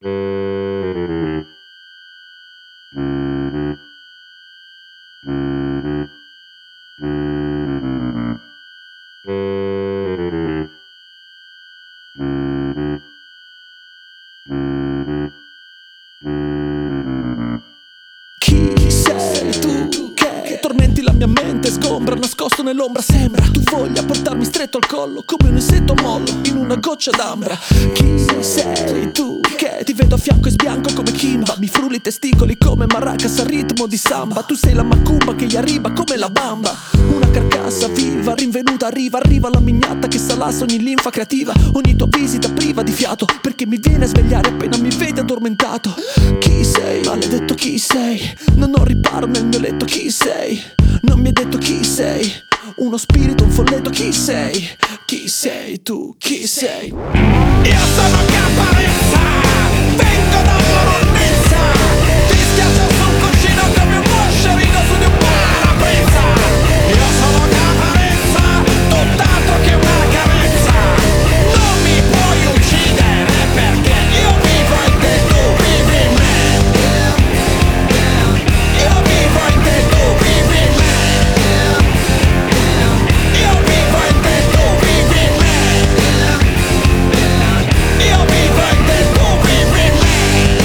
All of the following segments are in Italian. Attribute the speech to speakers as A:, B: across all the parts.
A: Chi sei tu che tormenti la mia mente, sgombra, nascosto nell'ombra sembra tu voglia portarmi stretto al collo come un insetto mollo in una goccia d'ambra. Chi sei tu che ti vedo a fianco e sbianco come Kimba, mi frulli i testicoli come maracas al ritmo di samba. Tu sei la macumba che gli arriva come la bamba, una carcassa viva rinvenuta, arriva la mignatta che salassa ogni linfa creativa. Ogni tua visita priva di fiato perché mi viene a svegliare appena mi vede addormentato. Chi sei? Maledetto chi sei? Non ho riparo nel mio letto. Chi sei? Non mi hai detto chi sei. Uno spirito, un folletto. Chi sei? Chi sei tu? Chi sei?
B: Io sono Caparezza, vengo da Voronesia, ti schiaccio sul cuscino come un moscerino su di un parabrezza. Io sono Caparezza, tutt'altro che una carezza. Non mi puoi uccidere perché io vivo in te, tu vivi in me. Io vivo in te, tu vivi in me. Io vivo in te, tu vivi in me. Io vivo in te, tu vivi in me.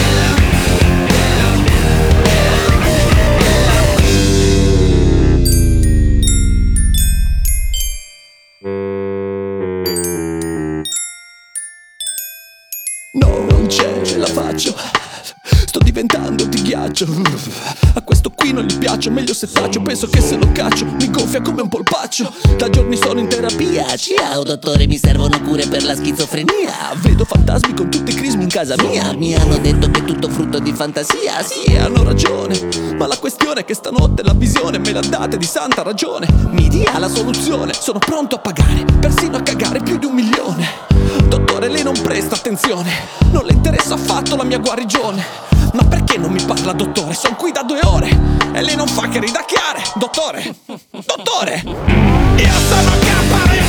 A: Non ce la faccio, sto diventando di ghiaccio. A questo qui non gli piace, meglio se taccio. Penso che se lo caccio mi gonfia come un polpaccio. Da giorni sono in terapia.
C: Ciao dottore, mi servono cure per la schizofrenia.
A: Vedo fantasmi con tutti i crismi in casa mia.
C: Mi hanno detto che è tutto frutto di fantasia.
A: Sì, hanno ragione, ma la questione è che stanotte la visione me la date di santa ragione. Mi dia la soluzione, sono pronto a pagare, persino a cagare più di 1 milione. Dottore, lei non presta attenzione, non le interessa affatto la mia guarigione. Ma perché non mi parla, dottore? Sono qui da 2 ore e lei non fa che ridacchiare. Dottore, dottore.
B: Io sono Caparezza.